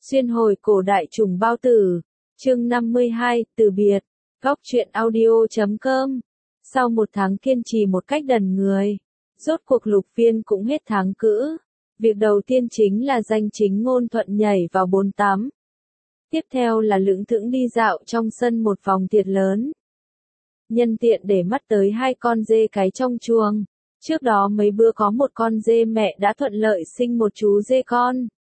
Xuyên hồi cổ đại trùng bao tử, chương 52, từ biệt, góc truyện audio.com. Sau một tháng kiên trì một cách đần người, rốt cuộc Lục Viên cũng hết tháng cữ. Việc đầu tiên chính là danh chính ngôn thuận nhảy vào bồn tắm. Tiếp theo là lững thững đi dạo trong sân một vòng thiệt lớn. Nhân tiện để mắt tới hai con dê cái trong chuồng. Trước đó mấy bữa có một con dê mẹ đã thuận lợi sinh một chú dê con.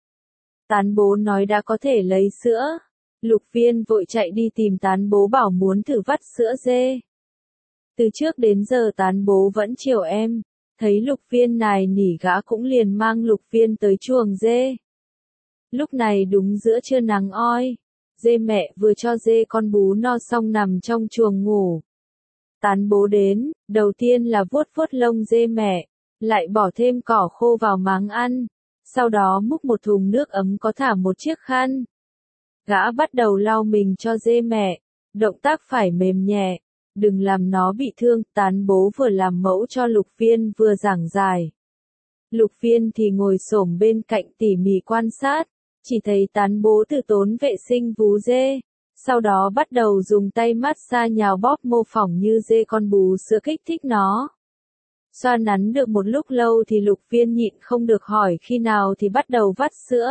Tán bố nói đã có thể lấy sữa. Lục Viên vội chạy đi tìm tán bố bảo muốn thử vắt sữa dê. Từ trước đến giờ tán bố vẫn chiều em. Thấy Lục Viên nài nỉ gã cũng liền mang Lục Viên tới chuồng dê. Lúc này đúng giữa trưa nắng oi. Dê mẹ vừa cho dê con bú no xong nằm trong chuồng ngủ. Tán bố đến, đầu tiên là vuốt vuốt lông dê mẹ, lại bỏ thêm cỏ khô vào máng ăn. Sau đó múc một thùng nước ấm có thả một chiếc khăn. Gã bắt đầu lau mình cho dê mẹ, động tác phải mềm nhẹ, đừng làm nó bị thương. Tán bố vừa làm mẫu cho Lục Viên vừa giảng giải. Lục Viên thì ngồi xổm bên cạnh tỉ mỉ quan sát, chỉ thấy tán bố từ tốn vệ sinh vú dê. Sau đó bắt đầu dùng tay massage nhào bóp mô phỏng như dê con bú sữa kích thích nó. Xoa nắn được một lúc lâu thì Lục Viên nhịn không được hỏi khi nào thì bắt đầu vắt sữa.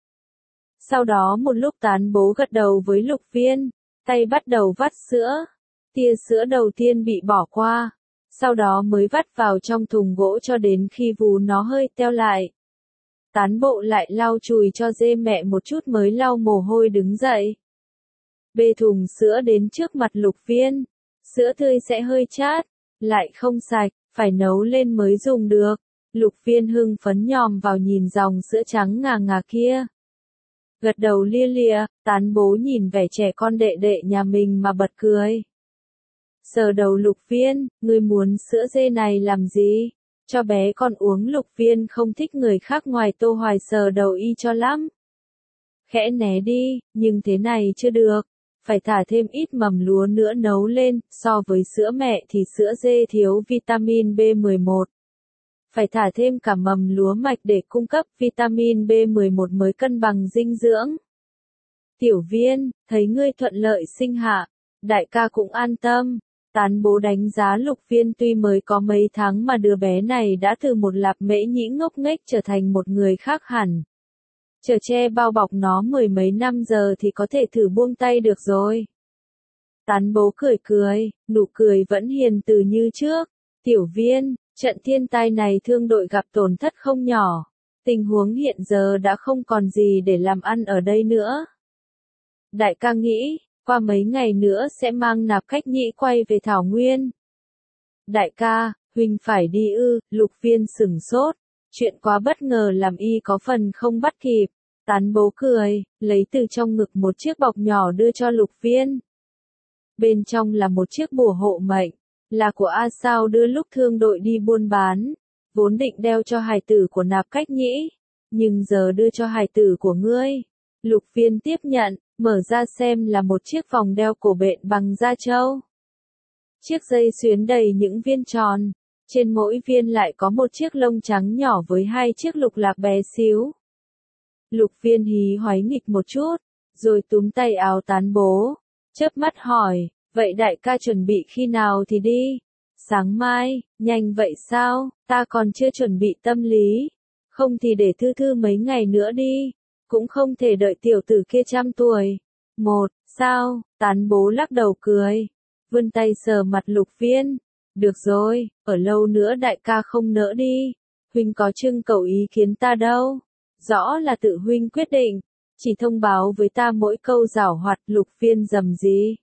Sau đó một lúc tán bố gật đầu với Lục Viên, tay bắt đầu vắt sữa. Tia sữa đầu tiên bị bỏ qua, sau đó mới vắt vào trong thùng gỗ cho đến khi vú nó hơi teo lại. Tán bộ lại lau chùi cho dê mẹ một chút mới lau mồ hôi đứng dậy. Bê thùng sữa đến trước mặt Lục Viên. Sữa tươi sẽ hơi chát, lại không sạch, phải nấu lên mới dùng được. Lục Viên hưng phấn nhòm vào nhìn dòng sữa trắng ngà ngà kia. Gật đầu lia lịa, tán bố nhìn vẻ trẻ con đệ đệ nhà mình mà bật cười. Sờ đầu Lục Viên, ngươi muốn sữa dê này làm gì? Cho bé con uống. Lục Viên không thích người khác ngoài Tô Hoài sờ đầu y cho lắm. Khẽ né đi, nhưng thế này chưa được. Phải thả thêm ít mầm lúa nữa nấu lên, so với sữa mẹ thì sữa dê thiếu vitamin B11. Phải thả thêm cả mầm lúa mạch để cung cấp vitamin B11 mới cân bằng dinh dưỡng. Tiểu Viên, thấy ngươi thuận lợi sinh hạ, đại ca cũng an tâm. Tán bố đánh giá Lục Viên tuy mới có mấy tháng mà đứa bé này đã từ một lạp mễ nhĩ ngốc nghếch trở thành một người khác hẳn. Chờ che bao bọc nó mười mấy năm giờ thì có thể thử buông tay được rồi. Tán bố cười cười, nụ cười vẫn hiền từ như trước. Tiểu Viên, trận thiên tai này thương đội gặp tổn thất không nhỏ. Tình huống hiện giờ đã không còn gì để làm ăn ở đây nữa. Đại ca nghĩ, qua mấy ngày nữa sẽ mang Nạp Cách Nhĩ quay về Thảo Nguyên. Đại ca, huynh phải đi ư? Lục Viên sửng sốt. Chuyện quá bất ngờ làm y có phần không bắt kịp. Tán bố cười, lấy từ trong ngực một chiếc bọc nhỏ đưa cho Lục Viên. Bên trong là một chiếc bùa hộ mệnh, là của A Sao đưa lúc thương đội đi buôn bán. Vốn định đeo cho hài tử của Nạp Cách Nhĩ, nhưng giờ đưa cho hài tử của ngươi. Lục Viên tiếp nhận, mở ra xem là một chiếc vòng đeo cổ bện bằng da trâu. Chiếc dây xuyến đầy những viên tròn. Trên mỗi viên lại có một chiếc lông trắng nhỏ với hai chiếc lục lạc bé xíu. Lục Viên hí hoáy nghịch một chút, rồi túm tay áo tán bố, chớp mắt hỏi, vậy đại ca chuẩn bị khi nào thì đi? Sáng mai, nhanh vậy sao, ta còn chưa chuẩn bị tâm lý. Không thì để thư thư mấy ngày nữa đi, cũng không thể đợi tiểu tử kia 100 tuổi. Sao, tán bố lắc đầu cười, vươn tay sờ mặt Lục Viên. Được rồi, ở lâu nữa đại ca không nỡ đi. Huynh có trưng cầu ý kiến ta đâu. Rõ là tự huynh quyết định. Chỉ thông báo với ta mỗi câu giảo hoạt. Lục Viên rầm rì.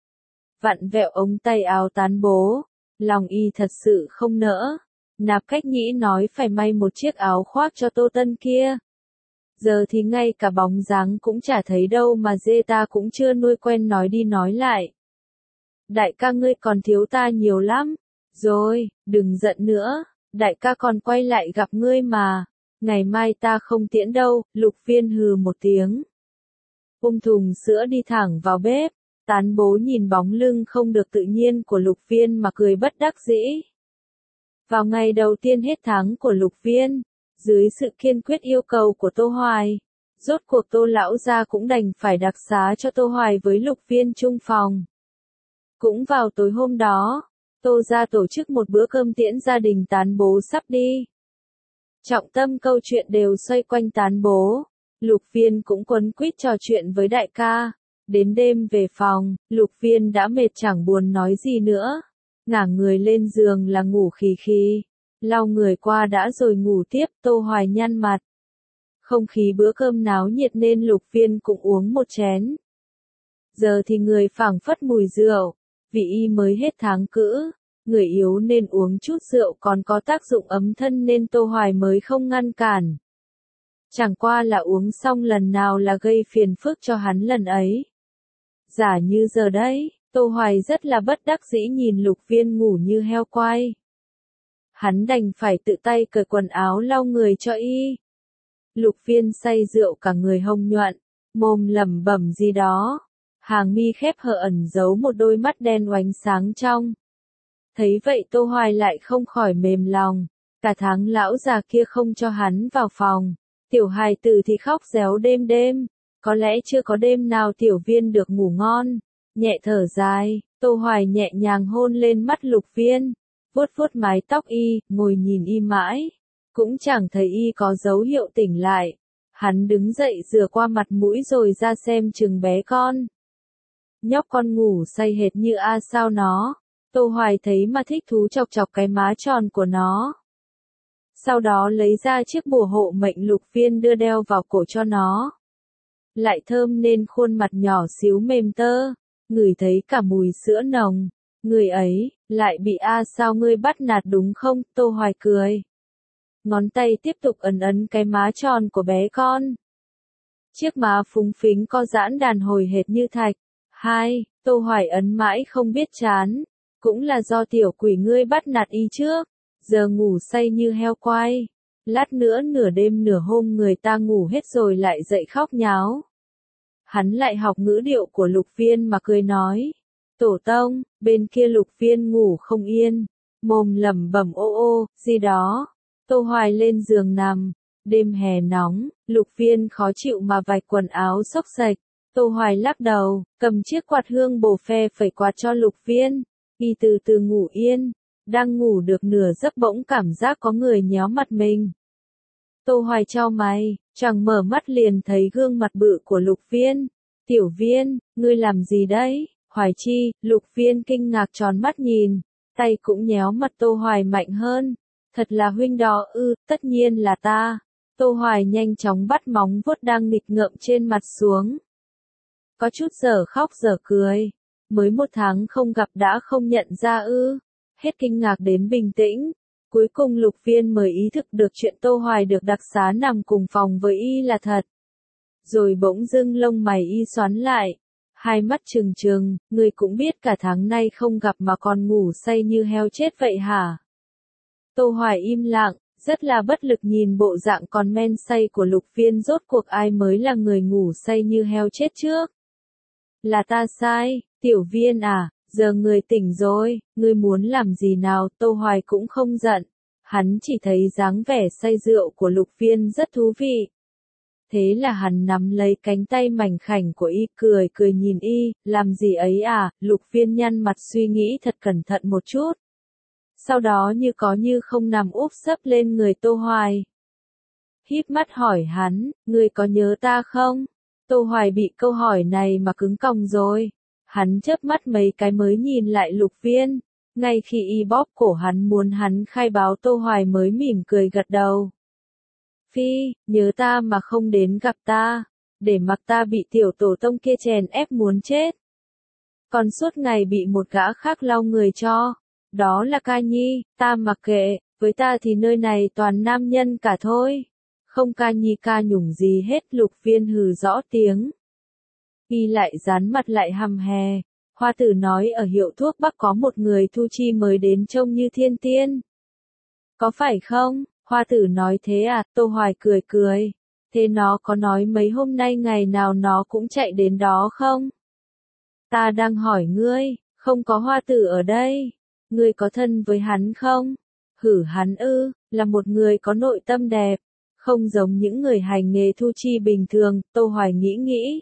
Vặn vẹo ống tay áo tán bố. Lòng y thật sự không nỡ. Nạp Cách Nhĩ nói phải may một chiếc áo khoác cho Tô Tân kia. Giờ thì ngay cả bóng dáng cũng chả thấy đâu mà dê ta cũng chưa nuôi quen nói đi nói lại. Đại ca ngươi còn thiếu ta nhiều lắm. Rồi, đừng giận nữa, đại ca còn quay lại gặp ngươi mà. Ngày mai ta không tiễn đâu. Lục Viên hừ một tiếng. Ôm thùng sữa đi thẳng vào bếp. Tán bố nhìn bóng lưng không được tự nhiên của Lục Viên mà cười bất đắc dĩ. Vào ngày đầu tiên hết tháng của Lục Viên, dưới sự kiên quyết yêu cầu của Tô Hoài, Rốt cuộc Tô lão gia cũng đành phải đặc xá cho Tô Hoài với Lục Viên chung phòng. Cũng vào tối hôm đó, Tô gia tổ chức một bữa cơm tiễn gia đình tán bố sắp đi. Trọng tâm câu chuyện đều xoay quanh tán bố. Lục Viên cũng quấn quýt trò chuyện với đại ca. Đến đêm về phòng, Lục Viên đã mệt chẳng buồn nói gì nữa. Ngả người lên giường là ngủ khì khì. Lau người qua đã rồi ngủ tiếp. Tô Hoài nhăn mặt. Không khí bữa cơm náo nhiệt nên Lục Viên cũng uống một chén. Giờ thì người phảng phất mùi rượu. Vì y mới hết tháng cữ. Người yếu nên uống chút rượu còn có tác dụng ấm thân nên Tô Hoài mới không ngăn cản. Chẳng qua là uống xong lần nào là gây phiền phức cho hắn lần ấy. Giả như giờ đấy, Tô Hoài rất là bất đắc dĩ nhìn Lục Viên ngủ như heo quay. Hắn đành phải tự tay cởi quần áo lau người cho y. Lục Viên say rượu cả người hồng nhuận, mồm lẩm bẩm gì đó. Hàng mi khép hờ ẩn giấu một đôi mắt đen oánh sáng trong. Thấy vậy Tô Hoài lại không khỏi mềm lòng. Cả tháng lão già kia không cho hắn vào phòng. Tiểu hài tử thì khóc réo đêm đêm. Có lẽ chưa có đêm nào Tiểu Viên được ngủ ngon. Nhẹ thở dài, Tô Hoài nhẹ nhàng hôn lên mắt Lục Viên. Vuốt vuốt mái tóc y, ngồi nhìn y mãi. Cũng chẳng thấy y có dấu hiệu tỉnh lại. Hắn đứng dậy rửa qua mặt mũi rồi ra xem chừng bé con. Nhóc con ngủ say hệt như sao nó. Tô Hoài thấy mà thích thú chọc chọc cái má tròn của nó. Sau đó lấy ra chiếc bùa hộ mệnh Lục Viên đưa đeo vào cổ cho nó. Lại thơm nên khuôn mặt nhỏ xíu mềm tơ, ngửi thấy cả mùi sữa nồng. Người ấy, lại bị sao ngươi bắt nạt đúng không? Tô Hoài cười. Ngón tay tiếp tục ấn ấn cái má tròn của bé con. Chiếc má phúng phính co giãn đàn hồi hệt như thạch. Tô Hoài ấn mãi không biết chán. Cũng là do tiểu quỷ ngươi bắt nạt y trước. Giờ ngủ say như heo quay. Lát nữa nửa đêm nửa hôm người ta ngủ hết rồi lại dậy khóc nháo. Hắn lại học ngữ điệu của Lục Viên mà cười nói. Tổ tông, bên kia Lục Viên ngủ không yên. Mồm lẩm bẩm ô gì đó. Tô Hoài lên giường nằm. Đêm hè nóng, Lục Viên khó chịu mà vạch quần áo xốc xệch. Tô Hoài lắc đầu, cầm chiếc quạt hương bổ phe phẩy quạt cho Lục Viên. Y từ từ ngủ yên. Đang ngủ được nửa giấc bỗng cảm giác có người nhéo mặt mình. Tô Hoài chau mày, chẳng mở mắt liền thấy gương mặt bự của Lục Viên. Tiểu Viên, ngươi làm gì đấy? Hoài Chi, Lục Viên kinh ngạc tròn mắt nhìn, tay cũng nhéo mặt Tô Hoài mạnh hơn. Thật là huynh đó tất nhiên là ta. Tô Hoài nhanh chóng bắt móng vuốt đang nghịch ngợm trên mặt xuống. Có chút giờ khóc giờ cười. Mới một tháng không gặp đã không nhận ra Hết kinh ngạc đến bình tĩnh. Cuối cùng Lục Viên mới ý thức được chuyện Tô Hoài được đặc xá nằm cùng phòng với y là thật. Rồi bỗng dưng lông mày y xoắn lại. Hai mắt trừng trừng, ngươi cũng biết cả tháng nay không gặp mà còn ngủ say như heo chết vậy hả? Tô Hoài im lặng, rất là bất lực nhìn bộ dạng còn men say của Lục Viên. Rốt cuộc ai mới là người ngủ say như heo chết trước? Là ta sai, Tiểu Viên à, giờ người tỉnh rồi, ngươi muốn làm gì nào? Tô Hoài cũng không giận. Hắn chỉ thấy dáng vẻ say rượu của Lục Viên rất thú vị. Thế là hắn nắm lấy cánh tay mảnh khảnh của y cười cười nhìn y, làm gì ấy à? Lục Viên nhăn mặt suy nghĩ thật cẩn thận một chút. Sau đó như có như không nằm úp sấp lên người Tô Hoài. Híp mắt hỏi hắn, ngươi có nhớ ta không? Tô Hoài bị câu hỏi này mà cứng còng rồi. Hắn chớp mắt mấy cái mới nhìn lại Lục Viên. Ngay khi y bóp cổ hắn muốn hắn khai báo, Tô Hoài mới mỉm cười gật đầu. Phi, nhớ ta mà không đến gặp ta, để mặc ta bị tiểu tổ tông kia chèn ép muốn chết. Còn suốt ngày bị một gã khác lau người cho. Đó là Ca Nhi, ta mặc kệ, với ta thì nơi này toàn nam nhân cả thôi. Không Ca Nhi ca nhủng gì hết. Lục Viên hừ rõ tiếng. Y lại dán mặt lại hăm hè. Hoa tử nói ở hiệu thuốc Bắc có một người thu chi mới đến trông như thiên tiên. Có phải không? Hoa tử nói thế à? Tô Hoài cười cười. Thế nó có nói mấy hôm nay ngày nào nó cũng chạy đến đó không? Ta đang hỏi ngươi, không có Hoa tử ở đây. Ngươi có thân với hắn không? Hử hắn là một người có nội tâm đẹp. Không giống những người hành nghề thu chi bình thường, Tô Hoài nghĩ.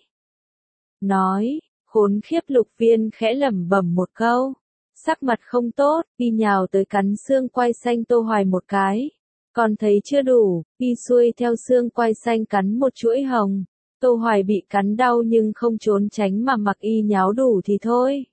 Nói, khốn khiếp. Lục Viên khẽ lẩm bẩm một câu. Sắc mặt không tốt, y nhào tới cắn xương quai xanh Tô Hoài một cái. Còn thấy chưa đủ, y xuôi theo xương quai xanh cắn một chuỗi hồng. Tô Hoài bị cắn đau nhưng không trốn tránh mà mặc y nháo đủ thì thôi.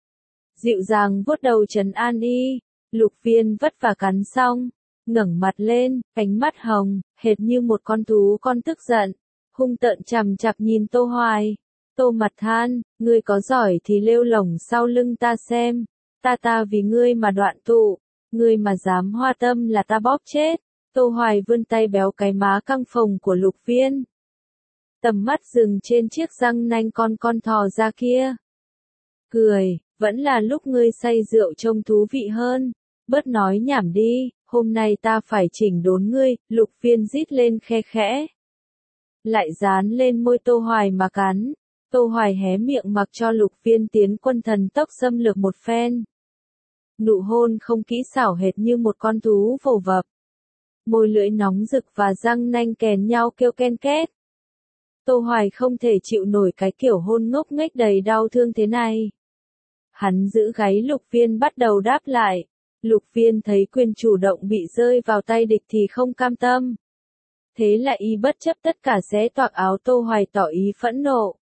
Dịu dàng vuốt đầu trấn an y. Lục Viên vất vả cắn xong, ngẩng mặt lên, ánh mắt hồng, hệt như một con thú con tức giận, hung tợn chằm chằm nhìn Tô Hoài. Tô Mặt than, ngươi có giỏi thì lêu lổng sau lưng ta xem, ta vì ngươi mà đoạn tụ, ngươi mà dám hoa tâm là ta bóp chết. Tô Hoài vươn tay béo cái má căng phồng của Lục Viên. Tầm mắt dừng trên chiếc răng nanh con thò ra kia. Cười, vẫn là lúc ngươi say rượu trông thú vị hơn. Bớt nói nhảm đi, hôm nay ta phải chỉnh đốn ngươi. Lục Viên rít lên khe khẽ. Lại dán lên môi Tô Hoài mà cắn. Tô Hoài hé miệng mặc cho Lục Viên tiến quân thần tốc xâm lược một phen. Nụ hôn không kỹ xảo hệt như một con thú vồ vập. Môi lưỡi nóng rực và răng nanh kèn nhau kêu ken két. Tô Hoài không thể chịu nổi cái kiểu hôn ngốc nghếch đầy đau thương thế này. Hắn giữ gáy Lục Viên bắt đầu đáp lại. Lục Viên thấy quyền chủ động bị rơi vào tay địch thì không cam tâm. Thế là y bất chấp tất cả xé toạc áo Tô Hoài tỏ ý phẫn nộ.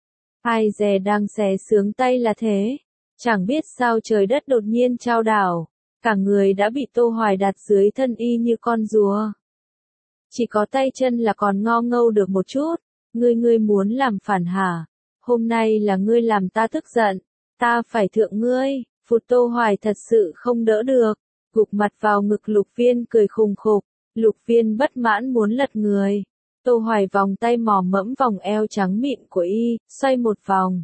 Ai dè đang xé sướng tay là thế. Chẳng biết sao trời đất đột nhiên chao đảo. Cả người đã bị Tô Hoài đặt dưới thân y như con rùa. Chỉ có tay chân là còn ngo ngâu được một chút. Ngươi muốn làm phản hả? Hôm nay là ngươi làm ta tức giận. Ta phải thượng ngươi. Phụt. Tô Hoài thật sự không đỡ được. Gục mặt vào ngực Lục Viên cười khùng khục. Lục Viên bất mãn muốn lật người. Tô Hoài vòng tay mò mẫm vòng eo trắng mịn của y, xoay một vòng.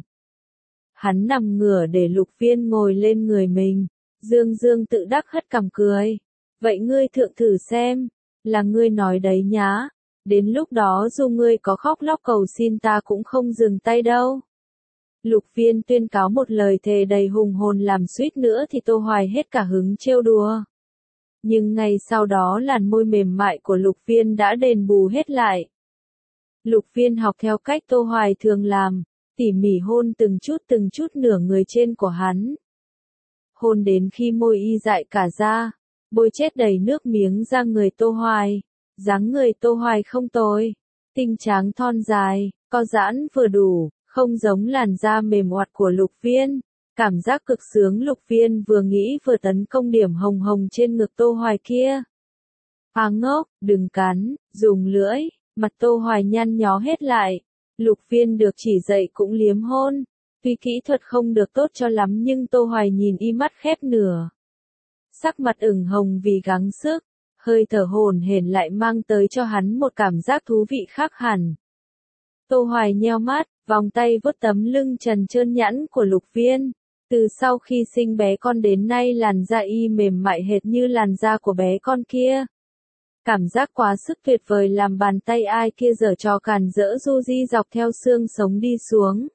Hắn nằm ngửa để Lục Viên ngồi lên người mình. Dương tự đắc hất cằm cười. Vậy ngươi thượng thử xem. Là ngươi nói đấy nhá. Đến lúc đó dù ngươi có khóc lóc cầu xin ta cũng không dừng tay đâu. Lục Viên tuyên cáo một lời thề đầy hùng hồn làm suýt nữa thì Tô Hoài hết cả hứng trêu đùa. Nhưng ngay sau đó làn môi mềm mại của Lục Viên đã đền bù hết lại. Lục Viên học theo cách Tô Hoài thường làm, tỉ mỉ hôn từng chút nửa người trên của hắn. Hôn đến khi môi y dại cả ra, bôi chết đầy nước miếng ra người Tô Hoài. Dáng người Tô Hoài không tồi, tinh tráng thon dài, co giãn vừa đủ, không giống làn da mềm oặt của Lục Viên. Cảm giác cực sướng. Lục Viên vừa nghĩ vừa tấn công điểm hồng hồng trên ngực Tô Hoài kia. Ngốc, đừng cắn, dùng lưỡi. Mặt Tô Hoài nhăn nhó hết lại. Lục Viên được chỉ dạy cũng liếm hôn. Tuy kỹ thuật không được tốt cho lắm nhưng Tô Hoài nhìn y mắt khép nửa. Sắc mặt ửng hồng vì gắng sức. Hơi thở hổn hển lại mang tới cho hắn một cảm giác thú vị khác hẳn. Tô Hoài nheo mắt, vòng tay vuốt tấm lưng trần trơn nhẵn của Lục Viên. Từ sau khi sinh bé con đến nay làn da y mềm mại hệt như làn da của bé con kia. Cảm giác quá sức tuyệt vời làm bàn tay ai kia giở trò càn rỡ du di dọc theo xương sống đi xuống.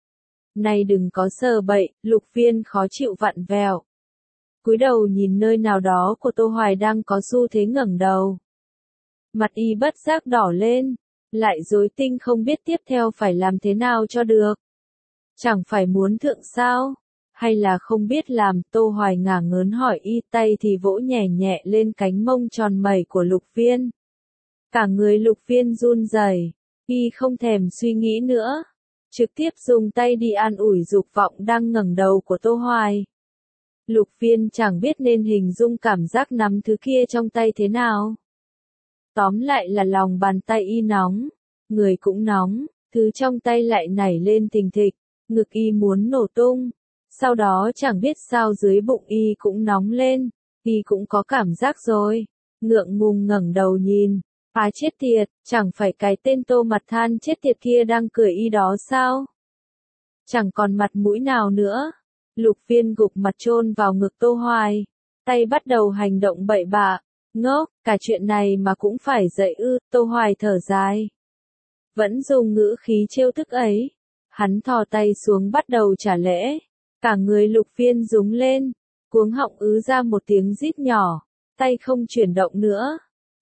Này đừng có sờ bậy. Lục Viên khó chịu vặn vẹo. Cúi đầu nhìn nơi nào đó của Tô Hoài đang có xu thế ngẩng đầu. Mặt y bất giác đỏ lên, lại rối tinh không biết tiếp theo phải làm thế nào cho được. Chẳng phải muốn thượng sao? Hay là không biết làm? Tô Hoài ngả ngớn hỏi y, tay thì vỗ nhẹ nhẹ lên cánh mông tròn mẩy của Lục Viên. Cả người Lục Viên run rẩy, y không thèm suy nghĩ nữa. Trực tiếp dùng tay đi an ủi dục vọng đang ngẩng đầu của Tô Hoài. Lục Viên chẳng biết nên hình dung cảm giác nắm thứ kia trong tay thế nào. Tóm lại là lòng bàn tay y nóng, người cũng nóng, thứ trong tay lại nảy lên thình thịch, ngực y muốn nổ tung. Sau đó chẳng biết sao dưới bụng y cũng nóng lên, y cũng có cảm giác rồi. Ngượng ngùng ngẩng đầu nhìn, chết tiệt, chẳng phải cái tên Tô Mặt than chết tiệt kia đang cười y đó sao? Chẳng còn mặt mũi nào nữa. Lục Viên gục mặt chôn vào ngực Tô Hoài, tay bắt đầu hành động bậy bạ. Ngốc, cả chuyện này mà cũng phải dạy ư? Tô Hoài thở dài. Vẫn dùng ngữ khí trêu tức ấy. Hắn thò tay xuống bắt đầu trả lễ. Cả người Lục Viên rúng lên, cuống họng ứ ra một tiếng rít nhỏ, tay không chuyển động nữa.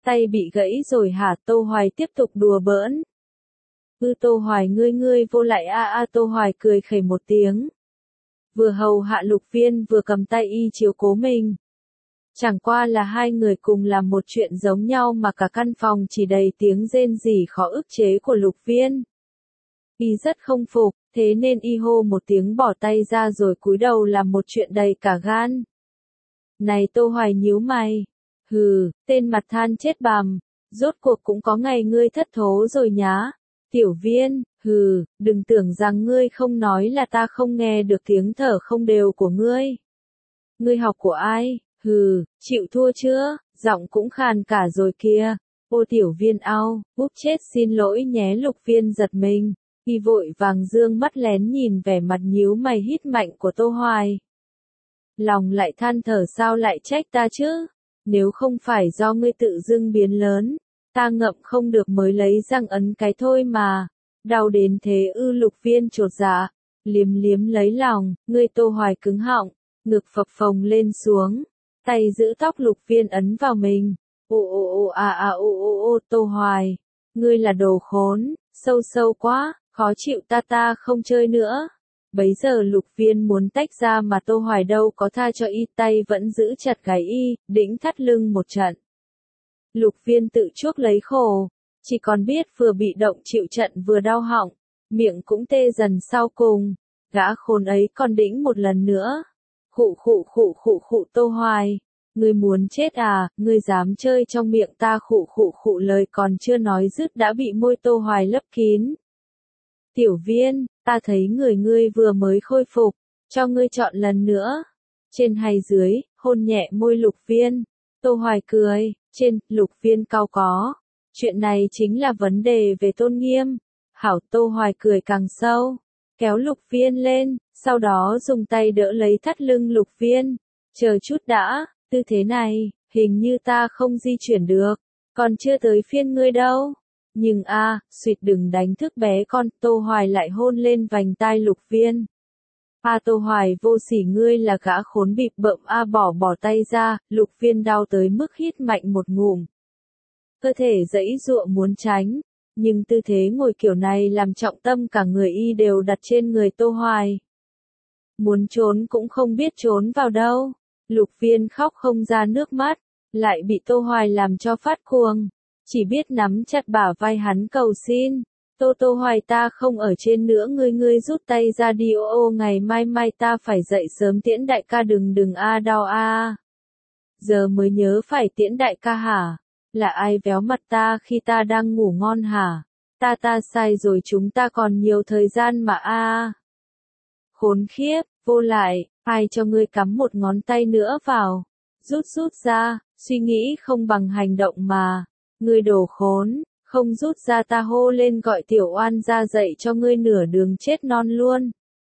Tay bị gãy rồi hả? Tô Hoài tiếp tục đùa bỡn. Tô Hoài ngươi vô lại Tô Hoài cười khẩy một tiếng. Vừa hầu hạ Lục Viên vừa cầm tay y chiếu cố mình. Chẳng qua là hai người cùng làm một chuyện giống nhau mà cả căn phòng chỉ đầy tiếng rên rỉ khó ức chế của Lục Viên. Y rất không phục, thế nên y hô một tiếng bỏ tay ra rồi cúi đầu làm một chuyện đầy cả gan. Này Tô Hoài nhíu mày. Hừ, tên mặt than chết bằm, rốt cuộc cũng có ngày ngươi thất thố rồi nhá. Tiểu Viên, hừ, đừng tưởng rằng ngươi không nói là ta không nghe được tiếng thở không đều của ngươi. Ngươi học của ai? Hừ, chịu thua chưa? Giọng cũng khàn cả rồi kìa. Ô Tiểu Viên ao, úp chết xin lỗi nhé. Lục Viên giật mình, y vội vàng dương mắt lén nhìn vẻ mặt nhíu mày hít mạnh của Tô Hoài. Lòng lại than thở sao lại trách ta chứ? Nếu không phải do ngươi tự dưng biến lớn, ta ngậm không được mới lấy răng ấn cái thôi mà. Đau đến thế ư? Lục Viên chột dạ, liếm liếm lấy lòng, ngươi. Tô Hoài cứng họng, ngực phập phồng lên xuống, tay giữ tóc Lục Viên ấn vào mình. Tô Hoài, ngươi là đồ khốn, sâu quá, khó chịu, ta không chơi nữa. Bấy giờ Lục Viên muốn tách ra mà Tô Hoài đâu có tha cho y, tay vẫn giữ chặt gáy y, đĩnh thắt lưng một trận. Lục Viên tự chuốc lấy khổ, chỉ còn biết vừa bị động chịu trận vừa đau họng, miệng cũng tê dần sau cùng, gã khốn ấy còn đĩnh một lần nữa. Khụ, Tô Hoài, ngươi muốn chết à? Ngươi dám chơi trong miệng ta? Khụ, lời còn chưa nói dứt đã bị môi Tô Hoài lấp kín. Tiểu Viên, ta thấy người ngươi vừa mới khôi phục, cho ngươi chọn lần nữa. Trên hay dưới, hôn nhẹ môi Lục Viên. Tô Hoài cười, trên. Lục Viên cau có. Chuyện này chính là vấn đề về tôn nghiêm. Hảo. Tô Hoài cười càng sâu, kéo Lục Viên lên, sau đó dùng tay đỡ lấy thắt lưng Lục Viên. Chờ chút đã, tư thế này, hình như ta không di chuyển được, còn chưa tới phiên ngươi đâu. Nhưng suýt đừng đánh thức bé con. Tô Hoài lại hôn lên vành tai Lục Viên. Tô Hoài vô sỉ, ngươi là gã khốn bịp bợm. Bỏ tay ra. Lục Viên đau tới mức hít mạnh một ngụm. Cơ thể giãy giụa muốn tránh, nhưng tư thế ngồi kiểu này làm trọng tâm cả người y đều đặt trên người Tô Hoài. Muốn trốn cũng không biết trốn vào đâu. Lục Viên khóc không ra nước mắt, lại bị Tô Hoài làm cho phát cuồng, chỉ biết nắm chặt bả vai hắn cầu xin. Tô Hoài, ta không ở trên nữa, ngươi rút tay ra đi. Ngày mai ta phải dậy sớm tiễn đại ca. Đừng đau Giờ mới nhớ phải tiễn đại ca hả? Là ai véo mặt ta khi ta đang ngủ ngon hả? Ta sai rồi, chúng ta còn nhiều thời gian mà Khốn khiếp, vô lại, ai cho ngươi cắm một ngón tay nữa vào? Rút ra, suy nghĩ không bằng hành động mà. Ngươi đồ khốn, không rút ra ta hô lên gọi Tiểu Oan ra dậy cho ngươi nửa đường chết non luôn.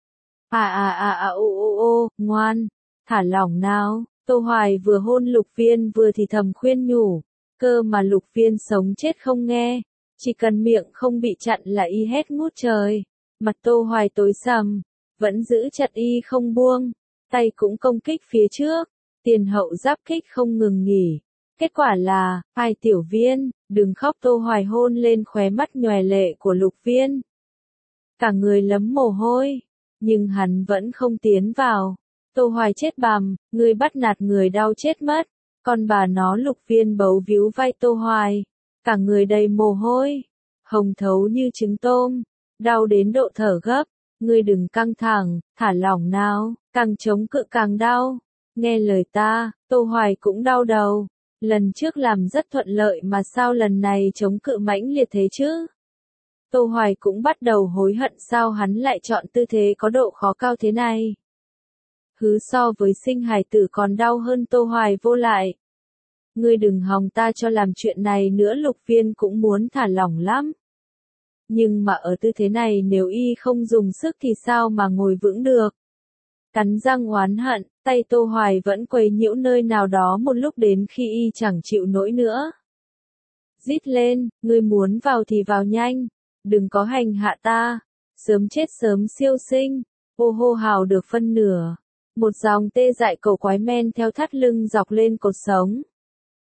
Ngoan, thả lỏng nào. Tô Hoài vừa hôn Lục Viên vừa thì thầm khuyên nhủ, cơ mà Lục Viên sống chết không nghe, chỉ cần miệng không bị chặn là y hét ngút trời. Mặt Tô Hoài tối sầm, vẫn giữ chặt y không buông, tay cũng công kích phía trước, tiền hậu giáp kích không ngừng nghỉ. Kết quả là, Tiểu Viên, đừng khóc. Tô Hoài hôn lên khóe mắt nhòe lệ của Lục Viên. Cả người lấm mồ hôi, nhưng hắn vẫn không tiến vào. Tô Hoài chết bằm, ngươi bắt nạt người đau chết mất. Con bà nó. Lục Viên bấu víu vai Tô Hoài, cả người đầy mồ hôi, hồng thấu như trứng tôm, đau đến độ thở gấp. Ngươi đừng căng thẳng, thả lỏng nào, càng chống cự càng đau. Nghe lời ta. Tô Hoài cũng đau đầu. Lần trước làm rất thuận lợi mà sao lần này chống cự mãnh liệt thế chứ? Tô Hoài cũng bắt đầu hối hận sao hắn lại chọn tư thế có độ khó cao thế này. So với sinh hài tử còn đau hơn. Tô Hoài vô lại. Ngươi đừng hòng ta cho làm chuyện này nữa. Lục Viên cũng muốn thả lỏng lắm. Nhưng mà ở tư thế này nếu y không dùng sức thì sao mà ngồi vững được. Cắn răng oán hận, tay Tô Hoài vẫn quấy nhiễu nơi nào đó một lúc đến khi y chẳng chịu nổi nữa. Rít lên, ngươi muốn vào thì vào nhanh, đừng có hành hạ ta, sớm chết sớm siêu sinh. Hô hào được phân nửa, một dòng tê dại cổ quái men theo thắt lưng dọc lên cột sống.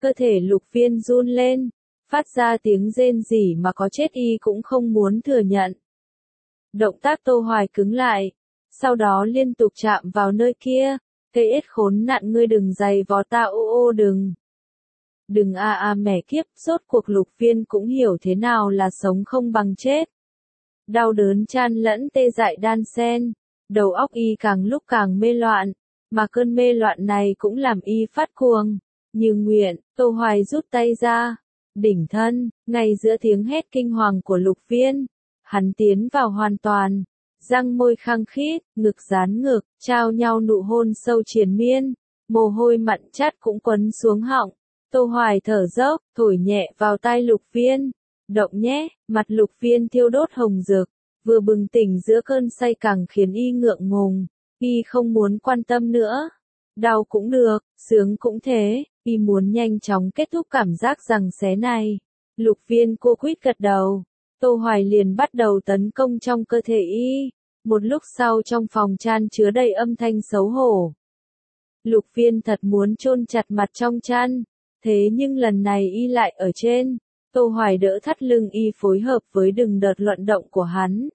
Cơ thể Lục Viên run lên, phát ra tiếng rên rỉ mà có chết y cũng không muốn thừa nhận. Động tác Tô Hoài cứng lại, sau đó liên tục chạm vào nơi kia, cây ếch khốn nạn ngươi đừng giày vò ta ô ô đừng. Đừng mẹ kiếp, rốt cuộc Lục Viên cũng hiểu thế nào là sống không bằng chết. Đau đớn chan lẫn tê dại đan xen, đầu óc y càng lúc càng mê loạn, mà cơn mê loạn này cũng làm y phát cuồng. Như nguyện, Tô Hoài rút tay ra, đỉnh thân, ngay giữa tiếng hét kinh hoàng của Lục Viên, hắn tiến vào hoàn toàn, răng môi khăng khít, ngực dán ngực, trao nhau nụ hôn sâu triền miên, mồ hôi mặn chát cũng quấn xuống họng. Tô Hoài thở dốc, thổi nhẹ vào tai Lục Viên, động nhé, mặt Lục Viên thiêu đốt hồng rực, vừa bừng tỉnh giữa cơn say càng khiến y ngượng ngùng, y không muốn quan tâm nữa. Đau cũng được, sướng cũng thế, y muốn nhanh chóng kết thúc cảm giác giằng xé này. Lục Viên cô quýt gật đầu, Tô Hoài liền bắt đầu tấn công trong cơ thể y. Một lúc sau trong phòng chăn chứa đầy âm thanh xấu hổ. Lục Viên thật muốn chôn chặt mặt trong chăn, thế nhưng lần này y lại ở trên. Tô Hoài đỡ thắt lưng y phối hợp với từng đợt luận động của hắn.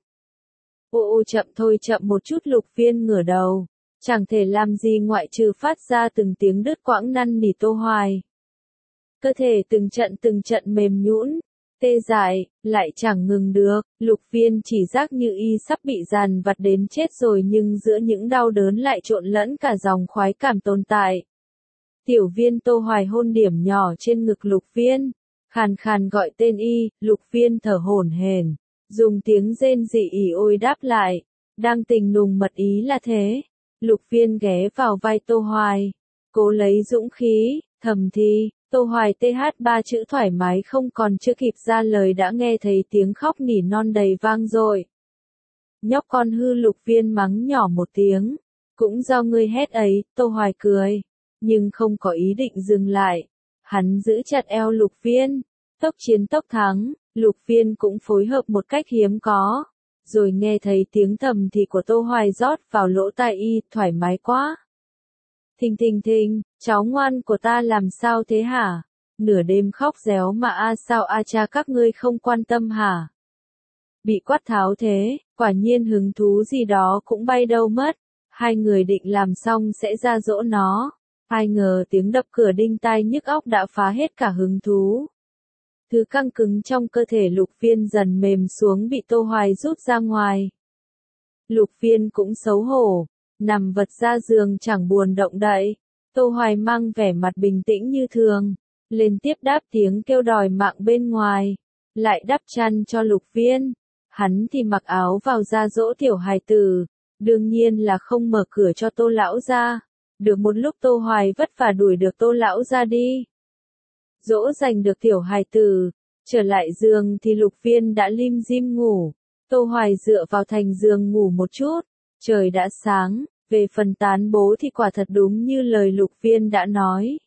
Ô chậm thôi chậm một chút Lục Viên ngửa đầu. Chẳng thể làm gì ngoại trừ phát ra từng tiếng đứt quãng năn nỉ Tô Hoài. Cơ thể từng trận mềm nhũn, tê dại, lại chẳng ngừng được, Lục Viên chỉ giác như y sắp bị dằn vặt đến chết rồi nhưng giữa những đau đớn lại trộn lẫn cả dòng khoái cảm tồn tại. Tiểu Viên Tô Hoài hôn điểm nhỏ trên ngực Lục Viên, khàn khàn gọi tên y, Lục Viên thở hổn hển, dùng tiếng rên rỉ ỉ ôi đáp lại, đang tình nùng mật ý là thế. Lục Viên ghé vào vai Tô Hoài, cố lấy dũng khí, thầm thì, Tô Hoài TH3 chữ thoải mái không còn chưa kịp ra lời đã nghe thấy tiếng khóc nỉ non đầy vang dội. Nhóc con hư Lục Viên mắng nhỏ một tiếng, cũng do ngươi hét ấy, Tô Hoài cười, nhưng không có ý định dừng lại. Hắn giữ chặt eo Lục Viên, tốc chiến tốc thắng, Lục Viên cũng phối hợp một cách hiếm có. Rồi nghe thấy tiếng thầm thì của Tô Hoài rót vào lỗ tai y, thoải mái quá. Thình thình thình, cháu ngoan của ta làm sao thế hả? Nửa đêm khóc réo mà sao cha các ngươi không quan tâm hả? Bị quát tháo thế, quả nhiên hứng thú gì đó cũng bay đâu mất. Hai người định làm xong sẽ ra dỗ nó. Ai ngờ tiếng đập cửa đinh tai nhức óc đã phá hết cả hứng thú. Thứ căng cứng trong cơ thể Lục Viên dần mềm xuống bị Tô Hoài rút ra ngoài. Lục Viên cũng xấu hổ, nằm vật ra giường chẳng buồn động đậy. Tô Hoài mang vẻ mặt bình tĩnh như thường, lên tiếp đáp tiếng kêu đòi mạng bên ngoài, lại đắp chăn cho Lục Viên. Hắn thì mặc áo vào ra dỗ tiểu hài tử, đương nhiên là không mở cửa cho Tô lão ra. Được một lúc Tô Hoài vất vả đuổi được Tô lão ra đi. Dỗ dành được tiểu hài tử, trở lại giường thì Lục Viên đã lim dim ngủ. Tô Hoài dựa vào thành giường ngủ một chút, trời đã sáng, về phần tán bố thì quả thật đúng như lời Lục Viên đã nói.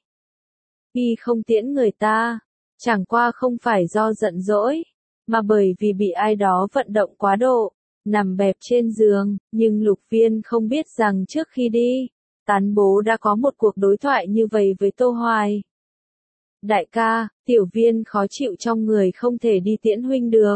Y không tiễn người ta, chẳng qua không phải do giận dỗi, mà bởi vì bị ai đó vận động quá độ, nằm bẹp trên giường, nhưng Lục Viên không biết rằng trước khi đi, tán bố đã có một cuộc đối thoại như vậy với Tô Hoài. Đại ca, Tiểu Viên khó chịu trong người không thể đi tiễn huynh được.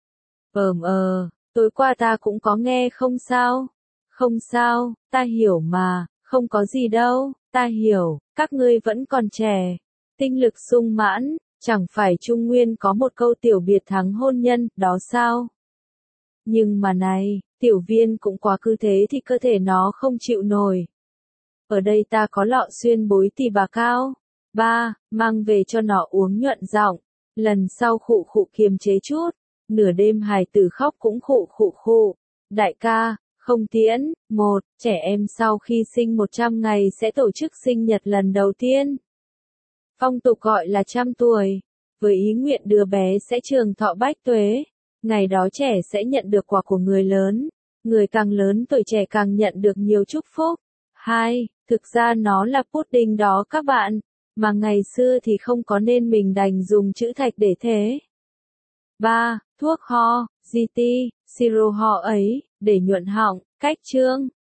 Tối qua ta cũng có nghe không sao. Không sao, ta hiểu mà, không có gì đâu, ta hiểu, các ngươi vẫn còn trẻ. Tinh lực sung mãn, chẳng phải Trung Nguyên có một câu tiểu biệt thắng hôn nhân, đó sao? Nhưng mà này, Tiểu Viên cũng quá cứ thế thì cơ thể nó không chịu nổi. Ở đây ta có lọ xuyên bối tỳ bà cao. Mang về cho nó uống nhuận giọng. Lần sau khụ khụ kiềm chế chút. Nửa đêm hài tử khóc cũng khụ khụ khụ. Đại ca, không tiễn. Trẻ em sau khi sinh 100 ngày sẽ tổ chức sinh nhật lần đầu tiên. Phong tục gọi là 100 tuổi. Với ý nguyện đứa bé sẽ trường thọ bách tuế. Ngày đó trẻ sẽ nhận được quà của người lớn. Người càng lớn tuổi trẻ càng nhận được nhiều chúc phúc. Thực ra nó là pudding đó các bạn. Mà ngày xưa thì không có nên mình đành dùng chữ thạch để thế. Thuốc ho, GT, siro ho ấy, để nhuận họng, cách chương.